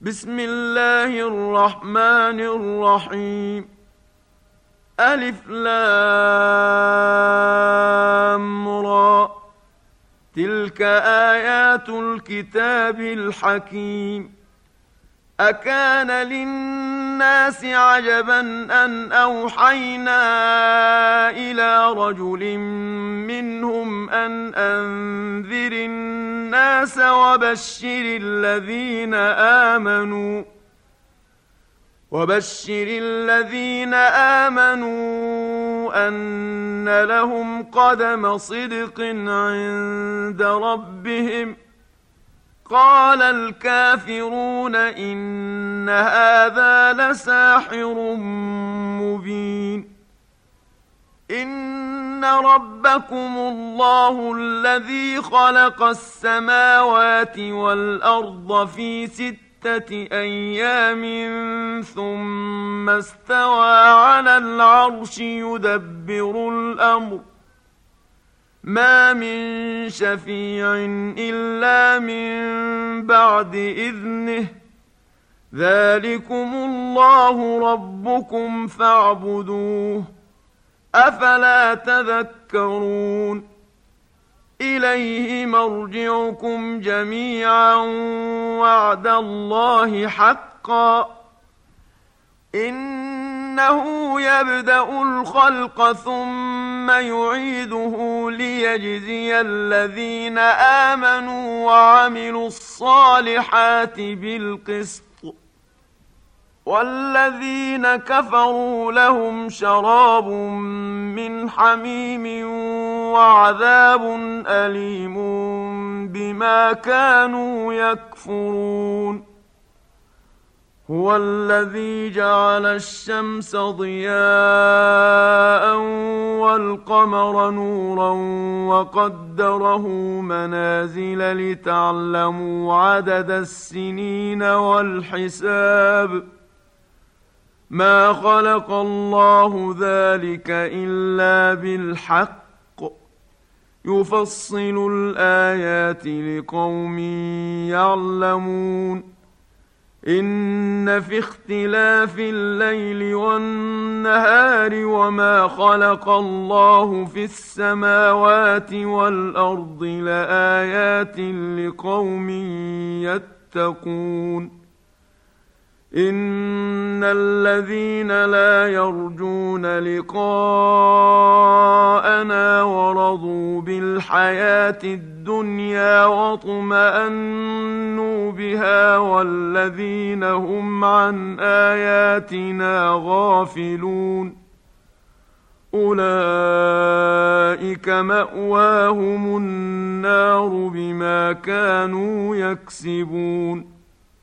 بسم الله الرحمن الرحيم. ألف لام را، تلك آيات الكتاب الحكيم. أكان للناس عجبا أن أوحينا إلى رجل منهم أن أنذر الناس وبشر الذين آمنوا أن لهم قدم صدق عند ربهم. قال الكافرون إن هذا لساحر مبين. إن ربكم الله الذي خلق السماوات والأرض في 6 أيام ثم استوى على العرش يدبر الأمر. ما من شفيع إلا من بعد إذنه. ذلكم الله ربكم فاعبدوه، أفلا تذكرون. إليه مرجعكم جميعا وعد الله حقا. إنه يبدأ الخلق ثم يعيده ليجزي الذين آمنوا وعملوا الصالحات بالقسط، والذين كفروا لهم شراب من حميم وعذاب أليم بما كانوا يكفرون. هو الذي جعل الشمس ضياء والقمر نورا وقدره منازل لتعلموا عدد السنين والحساب. ما خلق الله ذلك إلا بالحق، يفصل الآيات لقوم يعلمون. إن في اختلاف الليل والنهار وما خلق الله في السماوات والأرض لآيات لقوم يتقون. إن الذين لا يرجون لقاءنا ورضوا بالحياة الدنيا واطمأنوا بها والذين هم عن آياتنا غافلون أولئك مأواهم النار بما كانوا يكسبون.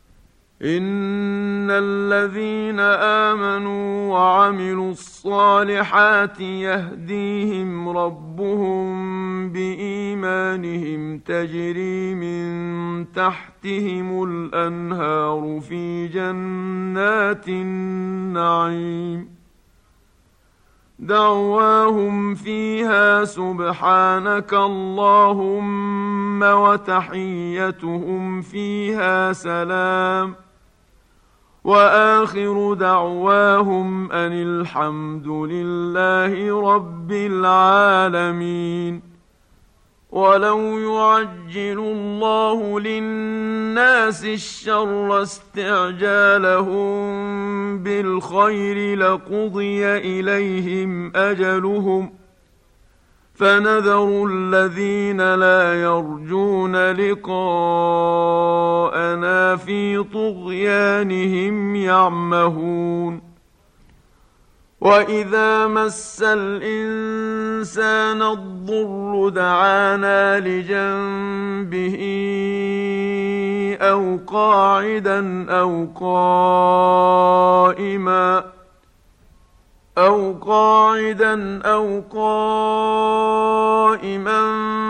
إن الذين آمنوا وعملوا الصالحات يهديهم ربهم بإيمانهم تجري من تحتهم الأنهار في جنات النعيم. دعواهم فيها سبحانك اللهم وتحيتهم فيها سلام، وآخر دعواهم أن الحمد لله رب العالمين. ولو يعجل الله للناس الشر استعجالهم بالخير لقضي إليهم أجلهم، فنذر الذين لا يرجون لقاءنا في طغيانهم يعمهون. وإذا مس الإنسان الضر دعانا لجنبه أو قاعدا أو قائما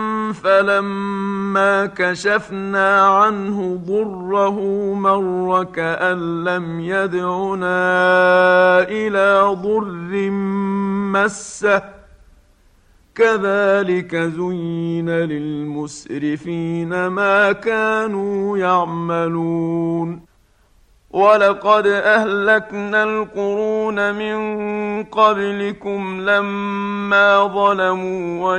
فلما كشفنا عنه ضره مر كأن لم يدعنا إلى ضر مسه. كذلك زين للمسرفين ما كانوا يعملون. ولقد أهلكنا القرون من قبلكم لما ظلموا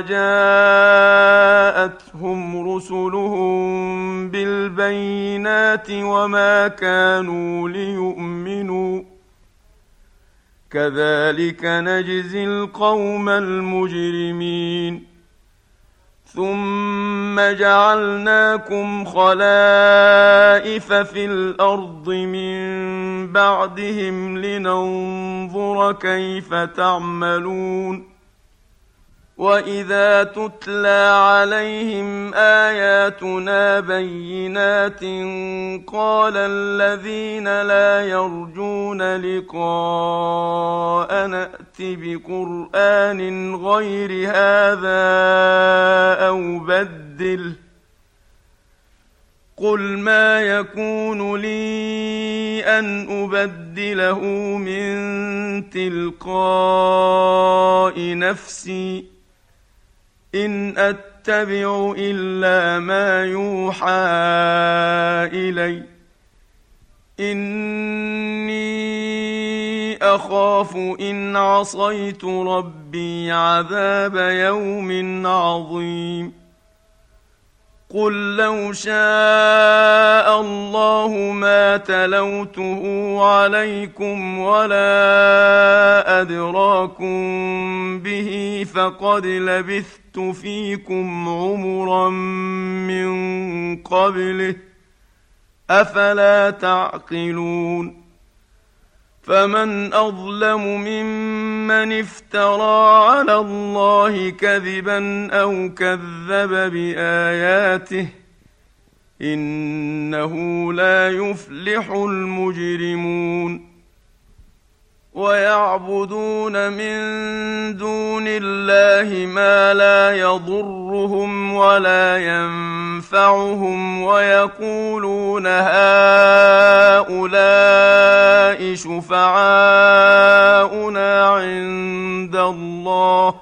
وجاءتهم رسلهم بالبينات وما كانوا ليؤمنوا كذلك نجزي القوم المجرمين ثم جعلناكم خلائف في الأرض من بعدهم لننظر كيف تعملون وإذا تتلى عليهم آياتنا بينات قال الذين لا يرجون لقاء نأت بقرآن غير هذا أو بدله قل ما يكون لي أن أبدله من تلقاء نفسي إن أتبع إلا ما يوحى إلي إني أخاف إن عصيت ربي عذاب يوم عظيم قل لو شاء الله ما تلوته عليكم ولا أدراكم به فقد لبثت فيكم عمرا من قبله أفلا تعقلون فمن أظلم ممن افترى على الله كذبا أو كذب بآياته إنه لا يفلح المجرمون ويعبدون من دون الله ما لا يضرهم ولا ينفعهم ويقولون هؤلاء شفعاؤنا عند الله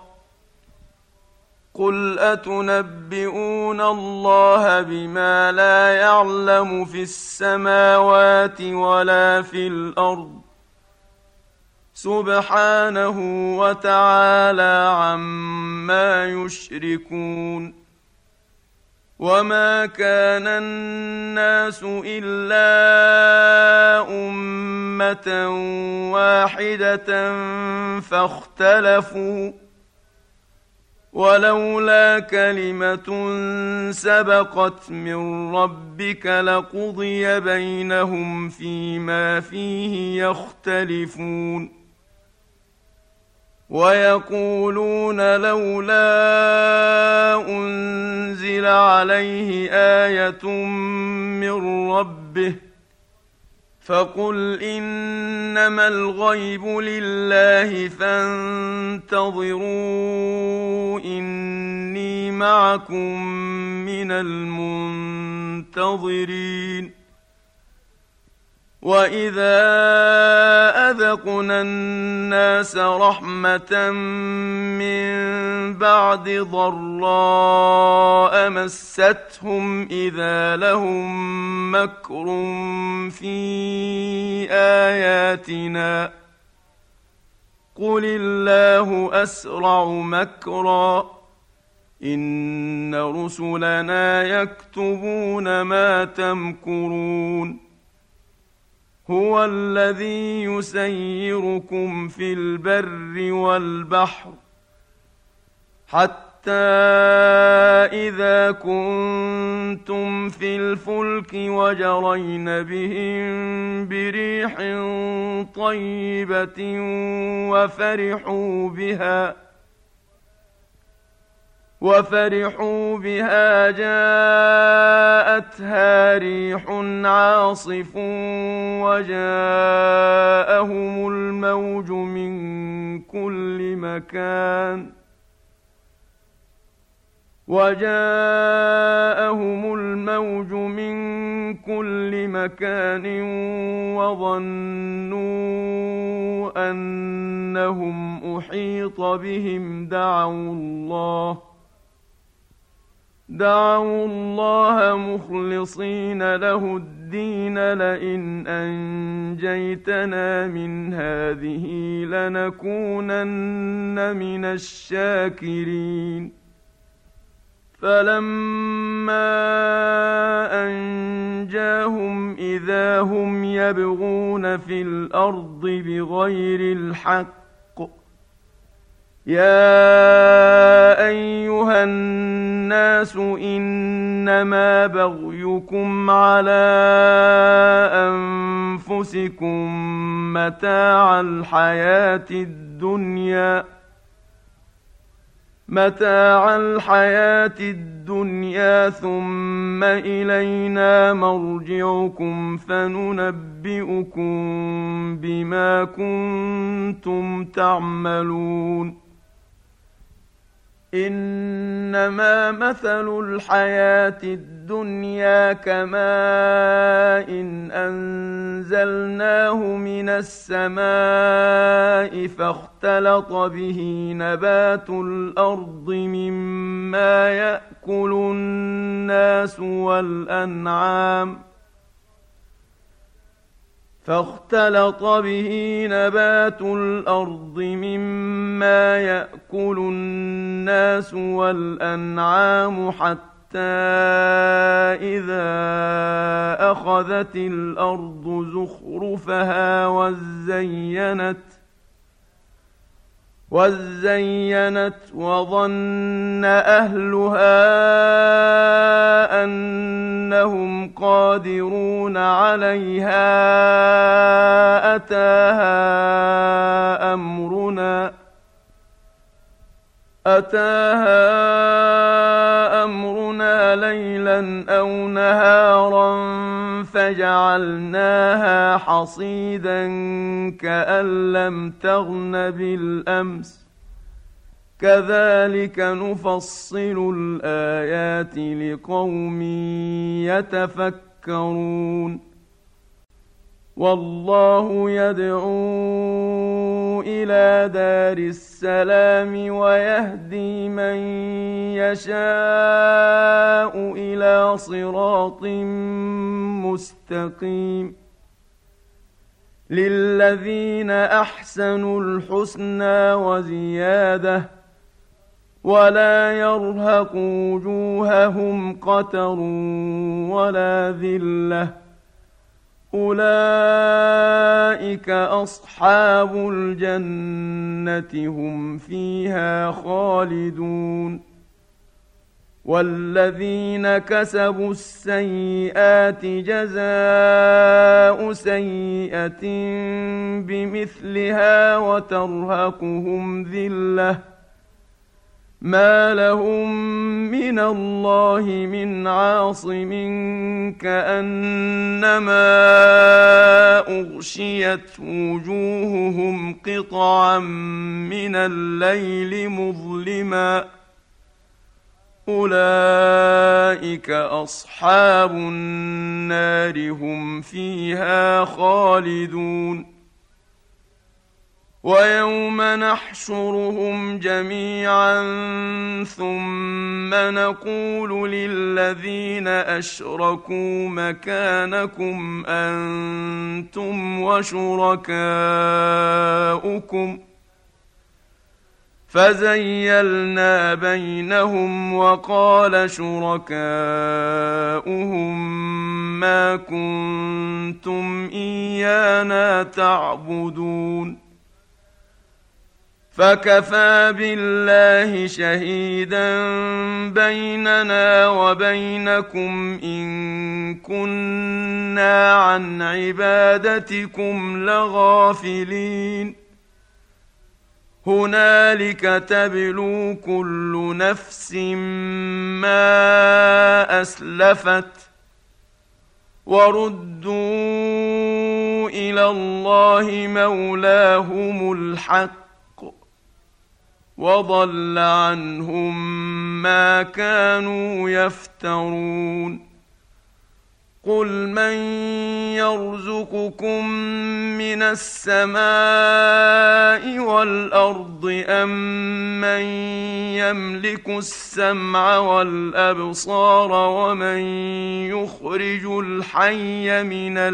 قل أتنبئون الله بما لا يعلم في السماوات ولا في الأرض سبحانه وتعالى عما يشركون وما كان الناس إلا أمة واحدة فاختلفوا ولولا كلمة سبقت من ربك لقضي بينهم فيما فيه يختلفون ويقولون لولا أنزل عليه آية من ربه فقل إنما الغيب لله فانتظروا إني معكم من المنتظرين وإذا أذقنا الناس رحمة من بعد ضراء مستهم إذا لهم مكر في آياتنا قل الله أسرع مكرا إن رسلنا يكتبون ما تمكرون هو الذي يسيركم في البر والبحر حتى إذا كنتم في الفلك وجرين بهم بريح طيبة وفرحوا بها جاءتها ريح عاصف وجاءهم الموج من كل مكان وظنوا أنهم أحيط بهم دعوا الله مخلصين له الدين الدين لئن أنجيتنا من هذه لنكونن من الشاكرين فلما أنجاهم إذا هم يبغون في الأرض بغير الحق يا أيها الناس إنما بغيكم على أنفسكم متاع الحياة الدنيا ثم إلينا مرجعكم فننبئكم بما كنتم تعملون إنما مثل الحياة الدنيا كماء أنزلناه من السماء فاختلط به نبات الأرض مما يأكل الناس والأنعام حتى إذا أخذت الأرض زخرفها وزينت وظن أهلها أنهم قادرون عليها أتاها أمرنا ليلا أو نهارا فجعلناها حصيدا كأن لم تغن بالأمس كذلك نفصل الآيات لقوم يتفكرون والله يدعو إلى دار السلام ويهدي من يشاء إلى صراط مستقيم للذين أحسنوا الحسنى وزيادة ولا يرهق وجوههم قتر ولا ذلة أولئك أصحاب الجنة هم فيها خالدون والذين كسبوا السيئات جزاء سيئة بمثلها وترهقهم ذلة ما لهم من الله من عاصم كأنما أغشيت وجوههم قطعا من الليل مظلما أولئك أصحاب النار هم فيها خالدون ويوم نحشرهم جميعا ثم نقول للذين أشركوا مكانكم أنتم وشركاؤكم فزيلنا بينهم وقال شركاؤهم ما كنتم إيانا تعبدون فكفى بالله شهيدا بيننا وبينكم إن كنا عن عبادتكم لغافلين هنالك تبلو كل نفس ما أسلفت وردوا إلى الله مولاهم الحق وضل عنهم ما كانوا يفترون قل من يرزقكم من السماء والأرض أم من يملك السمع والأبصار ومن يخرج الحي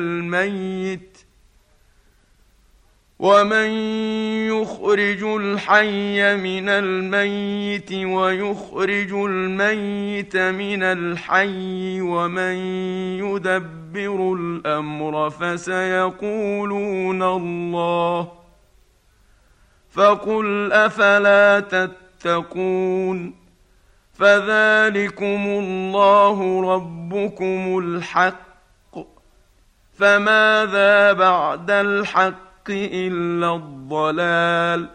من الميت ويخرج الميت من الحي ومن يدبر الأمر فسيقولون الله فقل أفلا تتقون فذلكم الله ربكم الحق فماذا بعد الحق إلا الضلال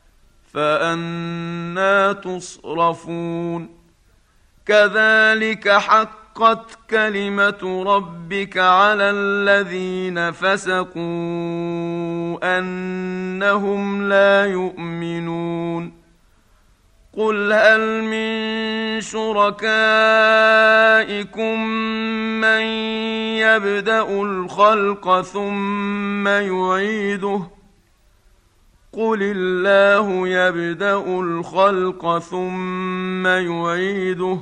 فأنى تصرفون كذلك حقت كلمة ربك على الذين فسقوا أنهم لا يؤمنون قل هل من شركائكم من يبدأ الخلق ثم يعيده قل الله يبدأ الخلق ثم يعيده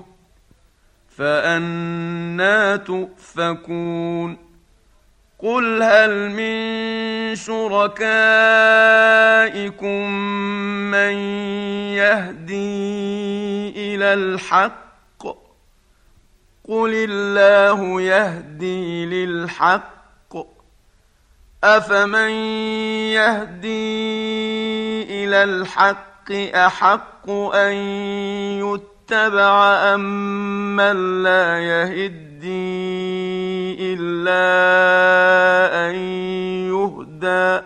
فأنى تؤفكون قل هل من شركائكم من يهدي إلى الحق قل الله يهدي للحق أفمن يهدي إلى الحق أحق أن يتبع أم من لا يهدي إلا أن يهدى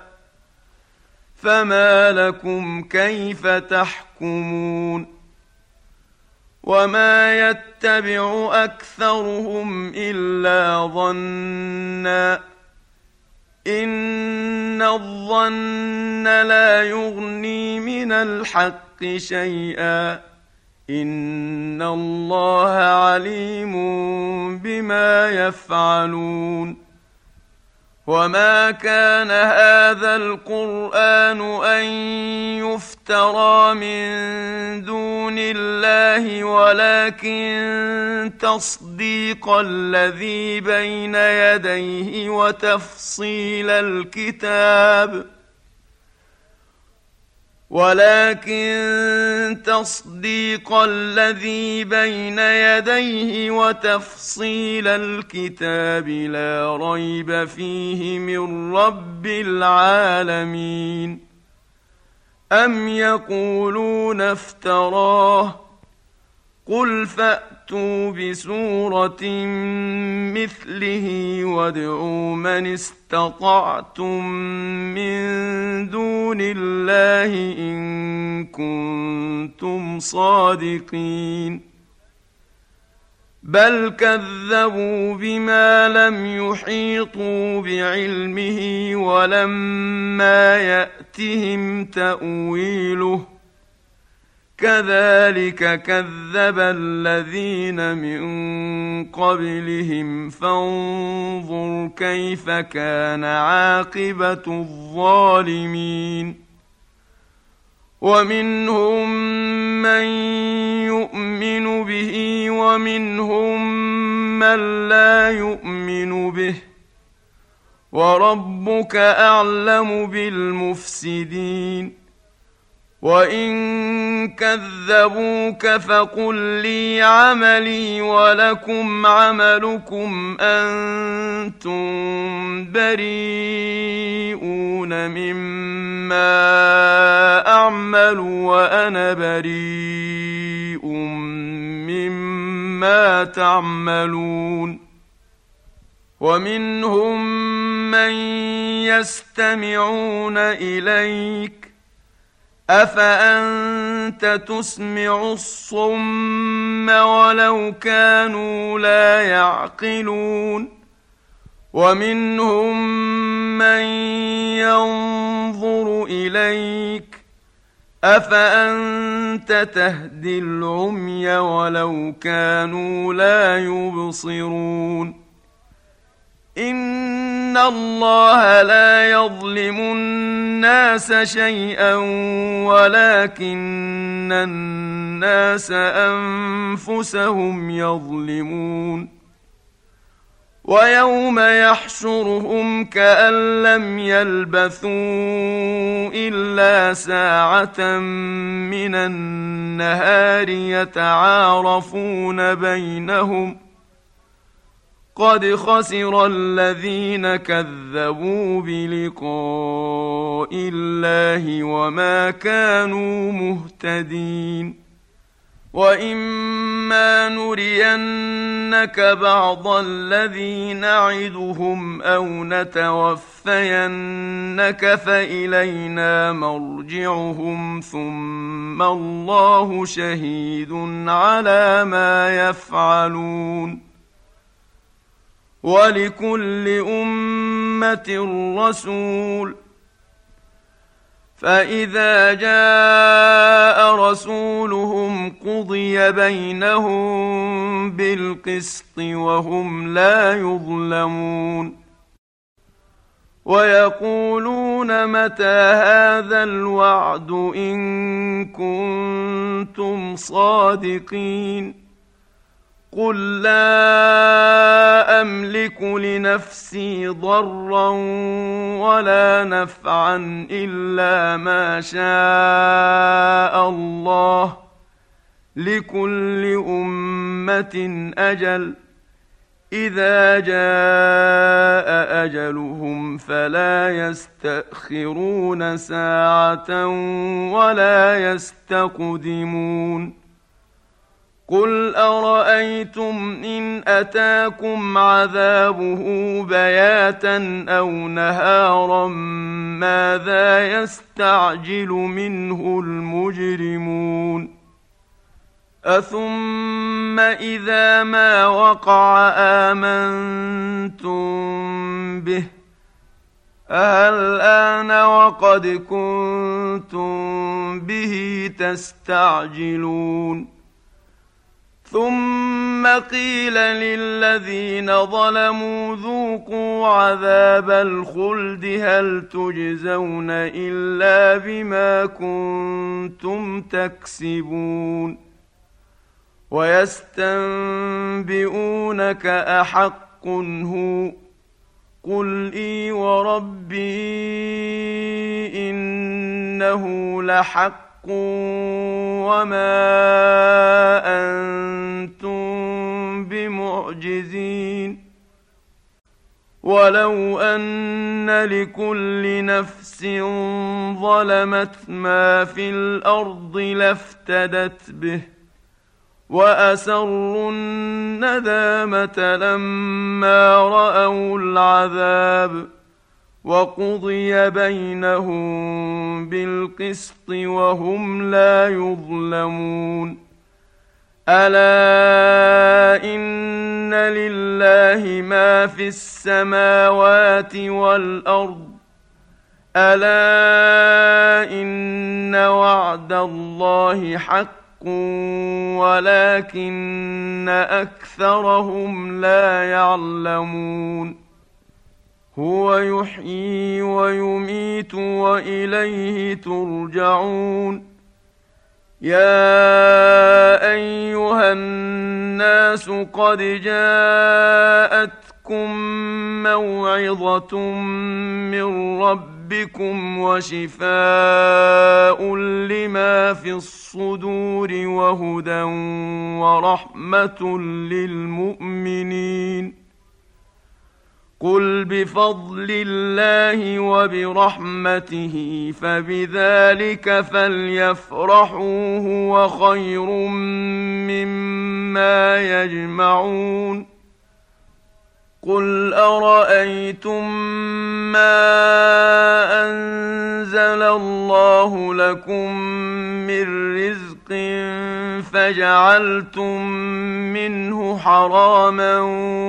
فما لكم كيف تحكمون وما يتبع أكثرهم إلا ظنا إن الظن لا يغني من الحق شيئا إن الله عليم بما يفعلون وما كان هذا القرآن أن يفترى من دون الله ولكن تصديق الذي بين يديه وتفصيل الكتاب لا ريب فيه من رب العالمين أم يقولون افتراه قل فأتوا بسورة مثله وادعوا من استطعتم من دون الله إن كنتم صادقين بل كذبوا بما لم يحيطوا بعلمه ولما يأتهم تأويله كذلك كذب الذين من قبلهم فانظر كيف كان عاقبة الظالمين ومنهم من يؤمن به ومنهم من لا يؤمن به وربك أعلم بالمفسدين وإن كذبوك فقل لي عملي ولكم عملكم أنتم بريئون مما أعمل وأنا بريء مما تعملون ومنهم من يستمعون إليك أفأنت تسمع الصم ولو كانوا لا يعقلون ومنهم من ينظر إليك أفأنت تهدي العمي ولو كانوا لا يبصرون إن الله لا يظلم الناس شيئا ولكن الناس أنفسهم يظلمون ويوم يحشرهم كأن لم يلبثوا إلا ساعة من النهار يتعارفون بينهم قد خسر الذين كذبوا بلقاء الله وما كانوا مهتدين وإما نرينك بعض الذي نعدهم أو نتوفينك فإلينا مرجعهم ثم الله شهيد على ما يفعلون ولكل أمة رسول فإذا جاء رسولهم قضي بينهم بالقسط وهم لا يظلمون ويقولون متى هذا الوعد إن كنتم صادقين قل لا أملك لنفسي ضرا ولا نفعا إلا ما شاء الله لكل أمة أجل إذا جاء أجلهم فلا يستأخرون ساعة ولا يستقدمون قل أرأيتم إن أتاكم عذابه بياتا أو نهارا ماذا يستعجل منه المجرمون أثم إذا ما وقع آمنتم به الآن وقد كنتم به تستعجلون ثم قيل للذين ظلموا ذوقوا عذاب الخلد هل تجزون إلا بما كنتم تكسبون ويستنبئونك أحق هو قل إي وربي إنه لحق وما أنتم بمعجزين ولو أن لكل نفس ظلمت ما في الأرض لافتدت به وأسروا الندامة لما رأوا العذاب وقضي بينهم بالقسط وهم لا يظلمون ألا إن لله ما في السماوات والأرض ألا إن وعد الله حق ولكن أكثرهم لا يعلمون هو يحيي ويميت وإليه ترجعون يا أيها الناس قد جاءتكم موعظة من ربكم وشفاء لما في الصدور وهدى ورحمة للمؤمنين قل بفضل الله وبرحمته فبذلك فليفرحوا هو خير مما يجمعون قل أرأيتم ما أنزل الله لكم من رزق فجعلتم منه حراما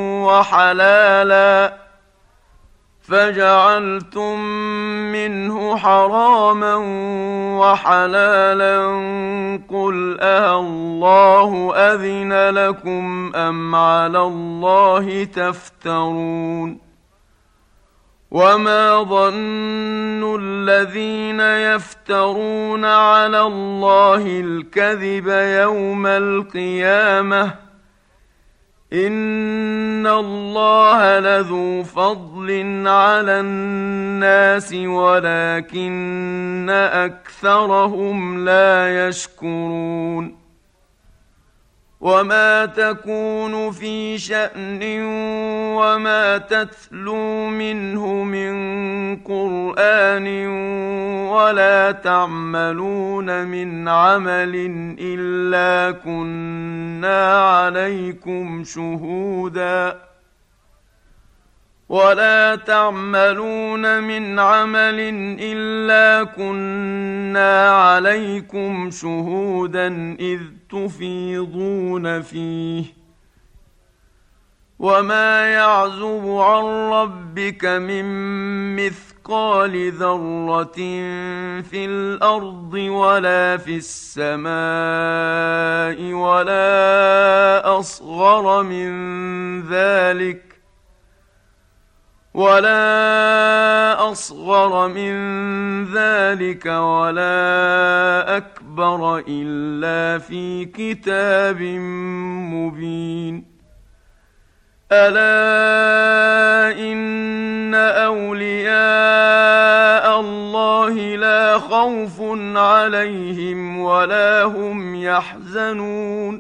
وحلالا قل الله أذن لكم أم على الله تفترون وما ظن الذين يفترون على الله الكذب يوم القيامة إن الله لذو فضل على الناس ولكن أكثرهم لا يشكرون وما تكون في شأن وما تتلو منه من قرآن ولا تعملون من عمل إلا كنا عليكم شهودا إذ تفيضون فيه وما يعزب عن ربك من مثقال ذرة في الأرض ولا في السماء ولا أصغر من ذلك ولا أكبر إلا في كتاب مبين ألا إن أولياء الله لا خوف عليهم ولا هم يحزنون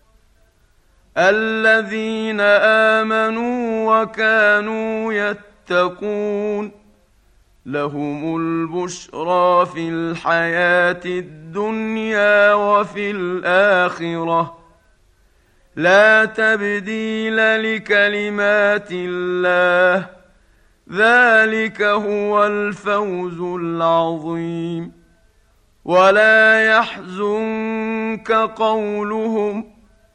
الذين آمنوا وكانوا يتقون لهم البشرى في الحياة الدنيا وفي الآخرة لا تبديل لكلمات الله ذلك هو الفوز العظيم ولا يحزنك قولهم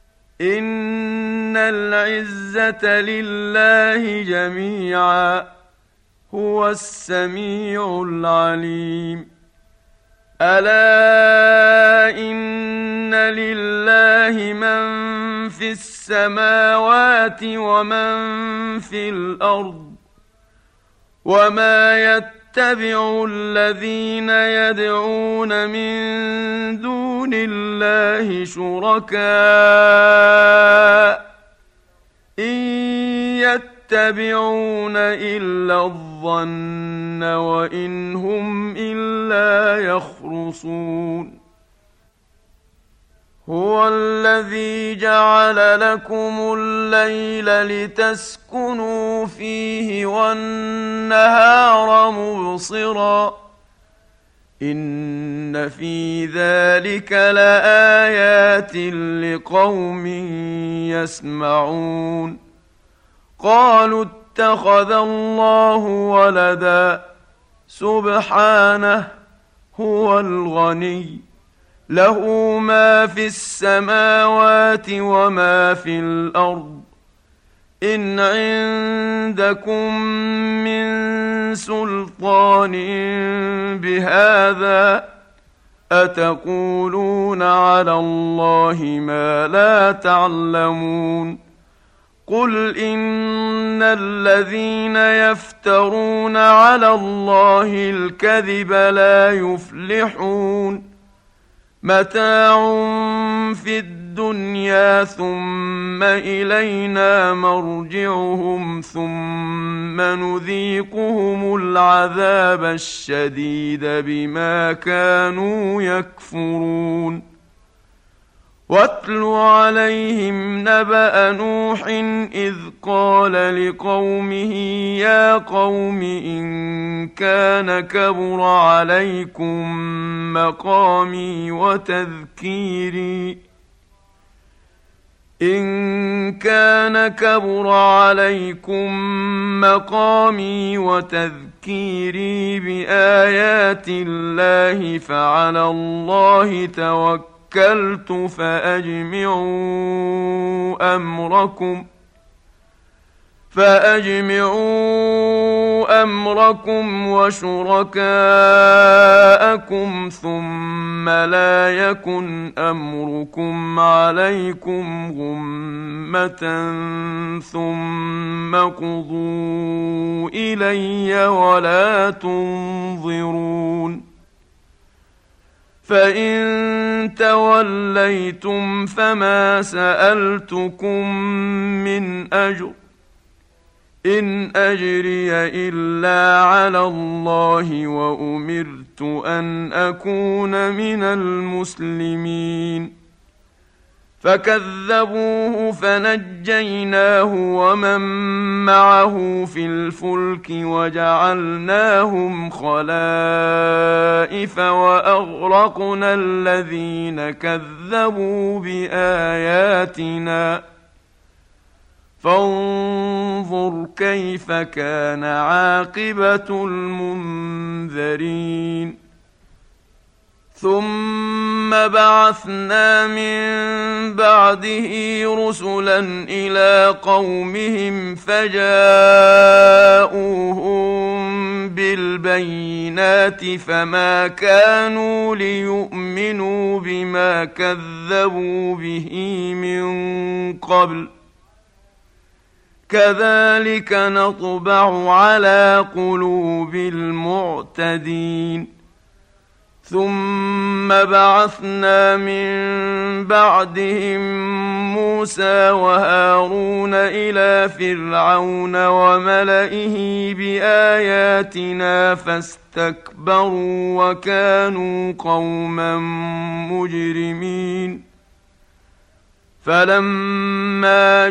إن العزة لله جميعا هو السميع العليم ألا إن لله من في السماوات ومن في الأرض وما يتبع الذين يدعون من دون الله شركاء إن يتبعون إلا الظن وإن هم إلا يخرصون هو الذي جعل لكم الليل لتسكنوا فيه والنهار مبصرا إن في ذلك لآيات لقوم يسمعون قالوا اتخذ الله ولدا سبحانه هو الغني له ما في السماوات وما في الأرض إن عندكم من سلطان بهذا أتقولون على الله ما لا تعلمون قل إن الذين يفترون على الله الكذب لا يفلحون متاع في الدنيا ثم إلينا مرجعهم ثم نذيقهم العذاب الشديد بما كانوا يكفرون واتل عليهم نبأ نوح إذ قال لقومه يا قوم إن كان كبر عليكم مقامي وتذكيري بآيات الله فعلى الله توكلت فأجمعوا أمركم وشركاءكم ثم لا يكن أمركم عليكم غمة ثم قضوا إلي ولا تنظرون فإن توليتم فما سألتكم من أجر إن أجري إلا على الله وأمرت أن أكون من المسلمين فكذبوه فنجيناه ومن معه في الفلك وجعلناهم خلائف وأغرقنا الذين كذبوا بآياتنا فانظر كيف كان عاقبة المنذرين ثم بعثنا من بعده رسلا إلى قومهم فجاءوهم بالبينات فما كانوا ليؤمنوا بما كذبوا به من قبل كذلك نطبع على قلوب المعتدين ثم بعثنا من بعدهم موسى وهارون إلى فرعون وملئه بآياتنا فاستكبروا وكانوا قوما مجرمين فلما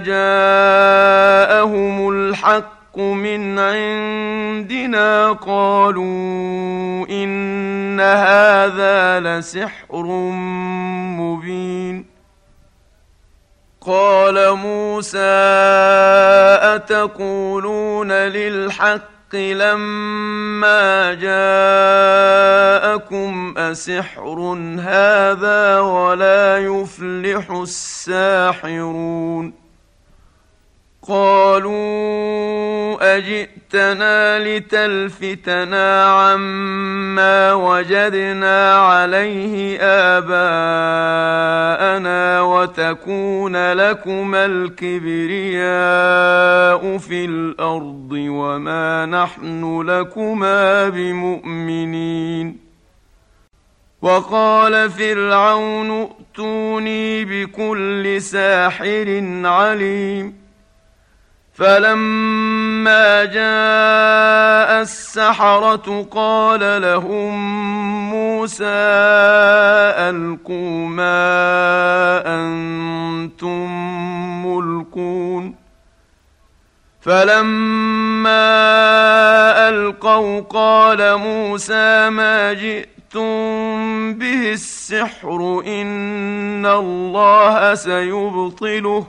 جاءهم الحق من عندنا قالوا إن هذا لسحر مبين قال موسى أتقولون للحق لما جاءكم أسحر هذا ولا يفلح الساحرون قالوا أجئتنا لتلفتنا عما وجدنا عليه آباءنا وتكون لكما الكبرياء في الأرض وما نحن لكما بمؤمنين وقال فرعون ائتوني بكل ساحر عليم فلما جاء السحرة قال لهم موسى ألقوا ما أنتم ملقون فلما ألقوا قال موسى ما جئتم به السحر إن الله سيبطله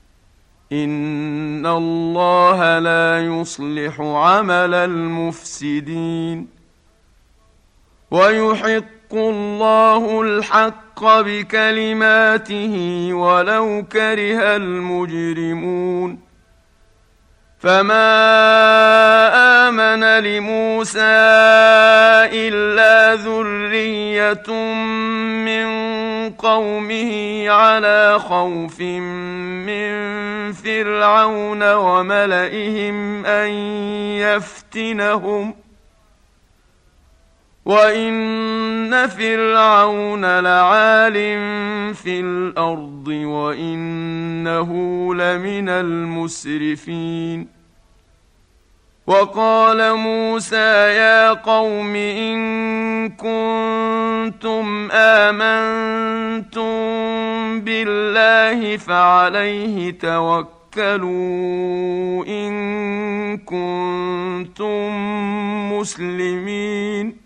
إن الله لا يصلح عمل المفسدين ويحق الله الحق بكلماته ولو كره المجرمون فما آمن لموسى إلا ذرية من قومه على خوف من فرعون وملئهم أن يفتنهم وإن فرعون لعال في الأرض وإنه لمن المسرفين وقال موسى يا قوم إن كنتم آمنتم بالله فعليه توكلوا إن كنتم مسلمين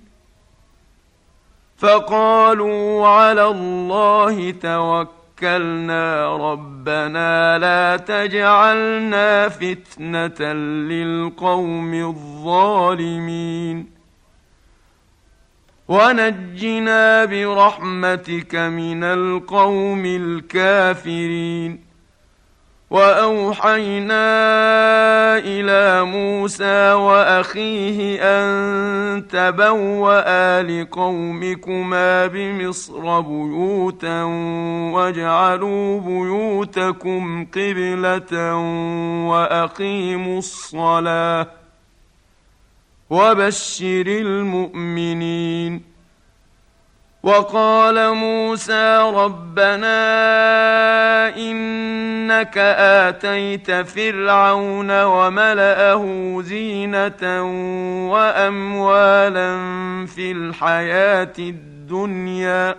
فقالوا على الله توكلنا ربنا لا تجعلنا فتنة للقوم الظالمين ونجنا برحمتك من القوم الكافرين وأوحينا إلى موسى وأخيه أن تبوأ لقومكما بمصر بيوتا واجعلوا بيوتكم قبلة وأقيموا الصلاة وبشر المؤمنين. وقال موسى ربنا إنك آتيت فرعون وملأه زينة وأموالا في الحياة الدنيا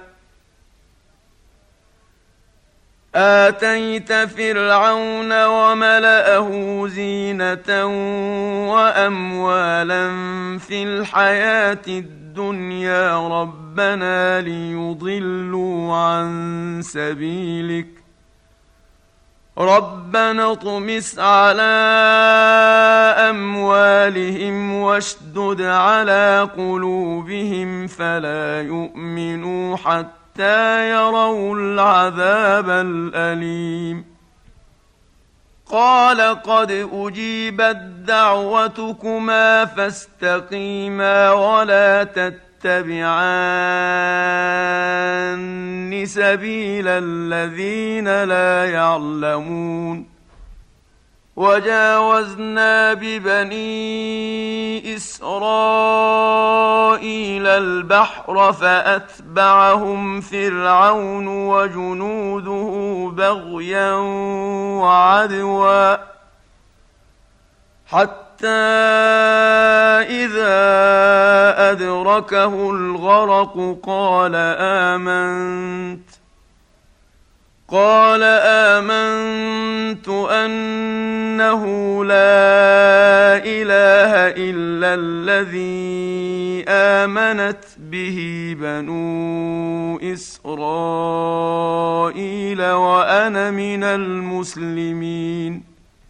آتيت فرعون وملأه زينة وأموالا في الحياة الدنيا ربنا ليضلوا عن سبيلك ربنا اطمس على أموالهم واشدد على قلوبهم فلا يؤمنوا حتى يروا العذاب الأليم. قال قد أجيبت دعوتكما فاستقيما ولا تتبعان سبيل الذين لا يعلمون. وجاوزنا ببني إسرائيل البحر فأتبعهم فرعون وجنوده بغيا وعدوا حتى إذا أدركه الغرق قال آمنت أنه لا إله إلا الذي آمنت به بنو إسرائيل وأنا من المسلمين.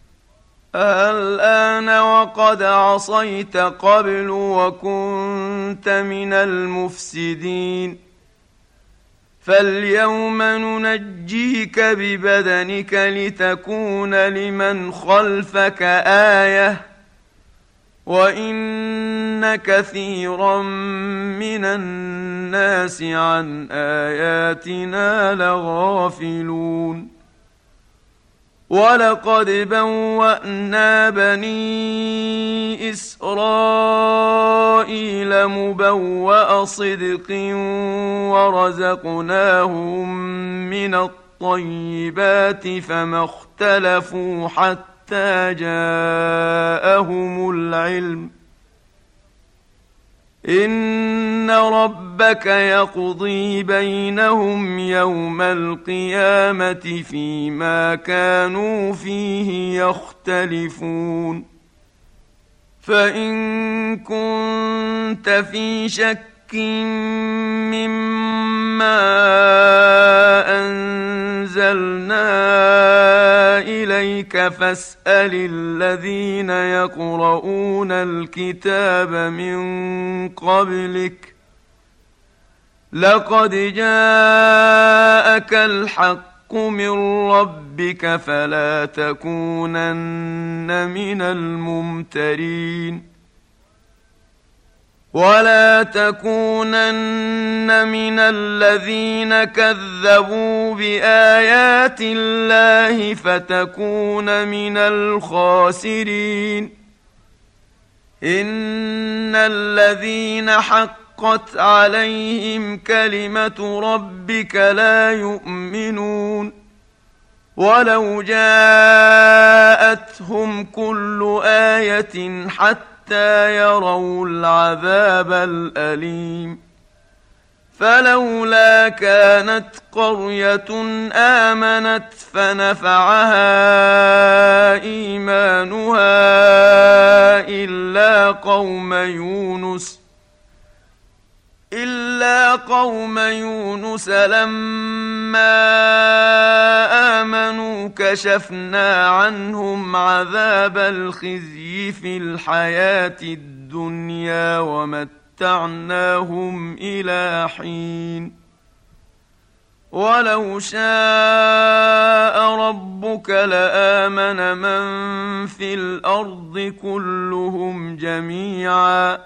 الآن وقد عصيت قبل وكنت من المفسدين فاليوم ننجيك ببدنك لتكون لمن خلفك آية وإن كثيرا من الناس عن آياتنا لغافلون. ولقد بوأنا بني إسرائيل مبوأ صدق ورزقناهم من الطيبات فما اختلفوا حتى جاءهم العلم إن ربك يقضي بينهم يوم القيامة فيما كانوا فيه يختلفون. فإن كنت في شك مما أنزلنا إليك فاسأل الذين يقرؤون الكتاب من قبلك لقد جاءك الحق من ربك فلا تكونن من الممترين. ولا تكونن من الذين كذبوا بآيات الله فتكون من الخاسرين. إن الذين حقت عليهم كلمة ربك لا يؤمنون ولو جاءتهم كل آية حتى يروا العذاب الأليم. فلولا كانت قرية آمنت فنفعها إيمانها إلا قوم يونس لما آمنوا كشفنا عنهم عذاب الخزي في الحياة الدنيا ومتعناهم إلى حين. ولو شاء ربك لآمن من في الأرض كلهم جميعا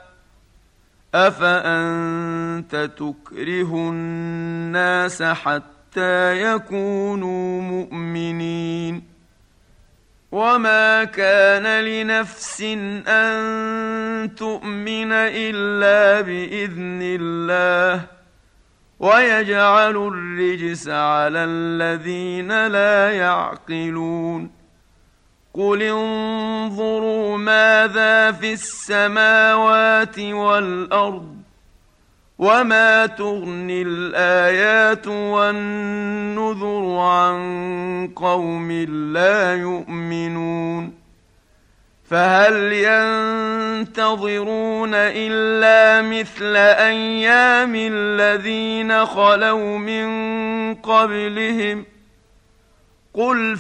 أفأنت تكره الناس حتى يكونوا مؤمنين وما كان لنفس أن تؤمن إلا بإذن الله ويجعل الرجس على الذين لا يعقلون قل انظروا ماذا في السماوات والأرض وما تغني الآيات والنذر عن قوم لا يؤمنون فهل ينتظرون إلا مثل أيام الذين خلوا من قبلهم قل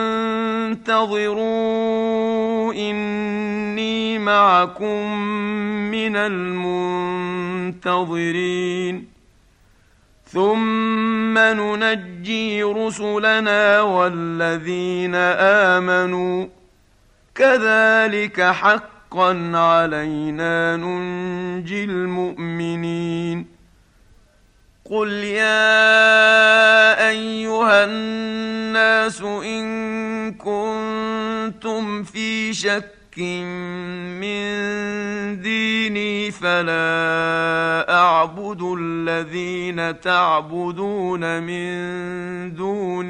فانتظروا إني معكم من المنتظرين ثم ننجي رسلنا والذين آمنوا كذلك حقا علينا ننجي المؤمنين قل يا أيها الناس إن كنتم في شك من ديني فلا أعبد الذين تعبدون من دون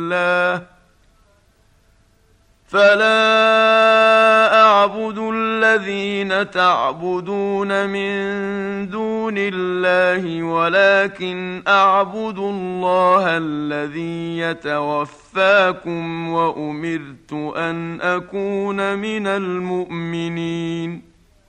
الله ولكن أعبد الله الذي يتوفاكم وأمرت أن أكون من المؤمنين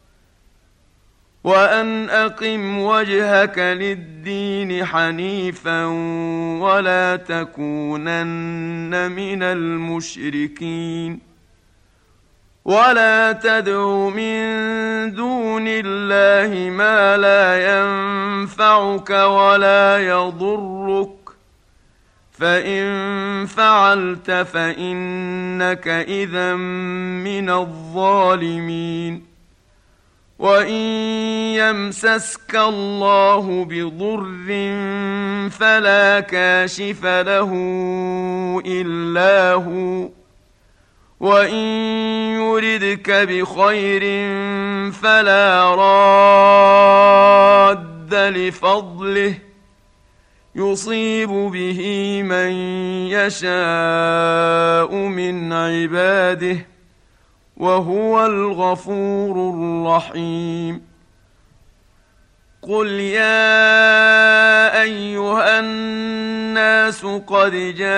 وأن أقم وجهك للدين حنيفا ولا تكونن من المشركين ولا تدع من دون الله ما لا ينفعك ولا يضرك فإن فعلت فإنك إذا من الظالمين وإن يمسسك الله بضر فلا كاشف له إلا هو وإن يردك بخير فلا راد لفضله يصيب به من يشاء من عباده وهو الغفور الرحيم قل يا أيها الناس قد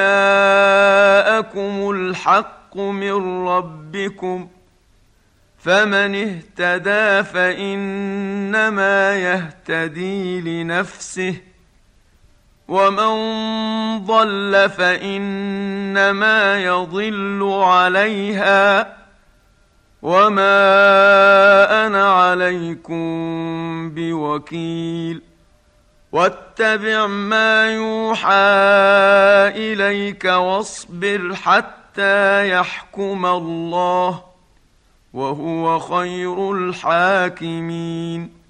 جاءكم الحق من ربكم فمن اهتدى فإنما يهتدي لنفسه ومن ضل فإنما يضل عليها وما أنا عليكم بوكيل واتبع ما يوحى إليك واصبر حتى يحكم الله وهو خير الحاكمين